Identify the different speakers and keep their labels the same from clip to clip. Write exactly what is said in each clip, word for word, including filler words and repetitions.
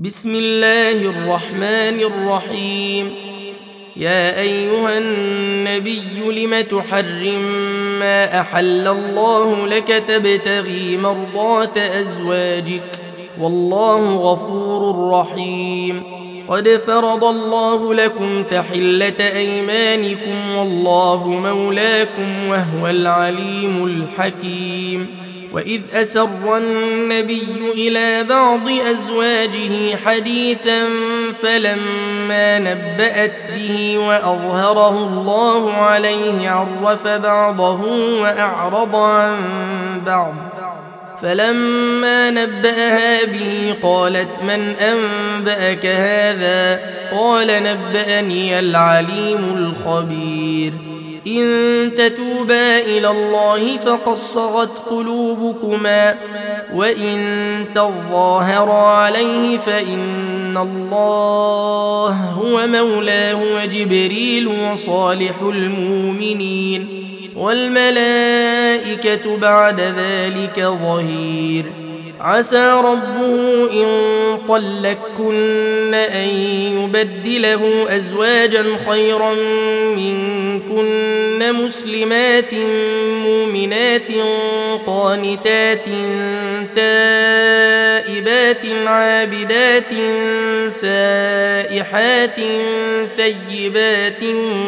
Speaker 1: بسم الله الرحمن الرحيم. يا أيها النبي لم تحرم ما أحل الله لك تبتغي مرضات أزواجك والله غفور رحيم. قد فرض الله لكم تحلة أيمانكم والله مولاكم وهو العليم الحكيم. وإذ أسر النبي إلى بعض أزواجه حديثا فلما نبأت به وأظهره الله عليه عرف بعضه وأعرض عن بعض، فلما نبأها به قالت من أنبأك هذا؟ قال نبأني العليم الخبير. إن تتوبا إلى الله فقد صغت قلوبكما وإن تظاهرا عليه فإن الله هو مولاه وجبريل وصالح المؤمنين والملائكة بعد ذلك ظهير. عسى ربه إن طلقكن أن يبدله أزواجا خيرا منكن مسلمات مؤمنات قانتات تائبات عابدات سائحات ثيبات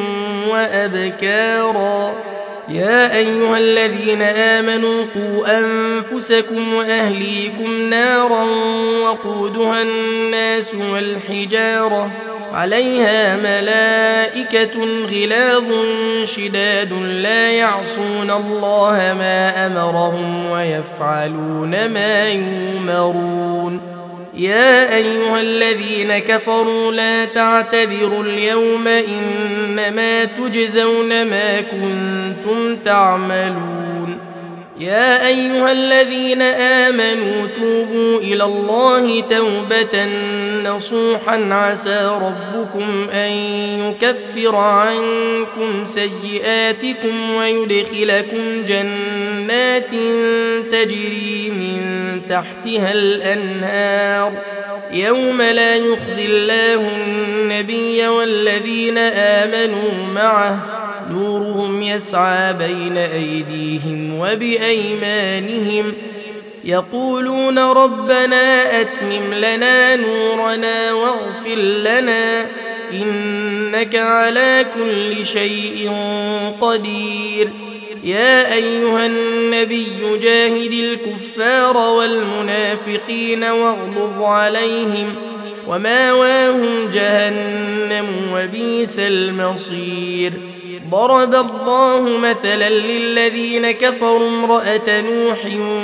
Speaker 1: وأبكارا. يا أيها الذين آمنوا قوا أنفسكم وأهليكم نارا وقودها الناس والحجارة عليها ملائكة غلاظ شداد لا يعصون الله ما أمرهم ويفعلون ما يؤمرون. يا أيها الذين كفروا لا تعتذروا اليوم إنما تجزون ما كنتم تعملون. يا أيها الذين آمنوا توبوا إلى الله توبة نصوحا عسى ربكم أن يكفر عنكم سيئاتكم ويدخلكم جنات تجري من تحتها الأنهار يوم لا يخزي الله النبي والذين آمنوا معه نورهم يسعى بين أيديهم وبأيمانهم يقولون ربنا أتمم لنا نورنا واغفر لنا إنك على كل شيء قدير. يا أيها النبي جاهد الكفار والمنافقين واغلظ عليهم وماواهم جهنم وبئس المصير. ضرب الله مثلا للذين كفروا امرأة نوح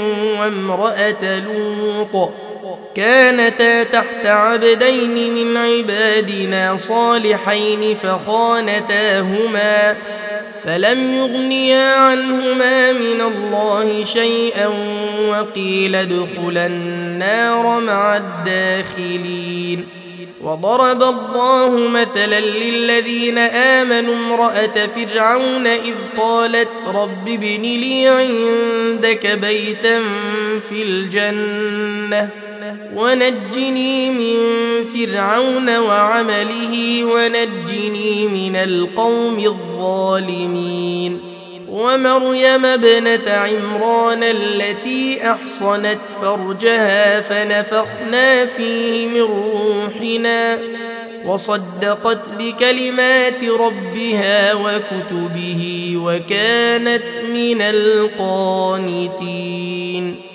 Speaker 1: وامرأة لوط كانتا تحت عبدين من عبادنا صالحين فخانتاهما فلم يغنيا عنهما من الله شيئا وقيل ادخلا النار مع الداخلين. وضرب الله مثلا للذين آمنوا امرأة فرعون إذ قالت رب ابن لي عندك بيتا في الجنة ونجني من فرعون وعمله ونجني من القوم الظالمين. ومريم ابنة عمران التي أحصنت فرجها فنفخنا فيه من روحنا وصدقت بكلمات ربها وكتبه وكانت من القانتين.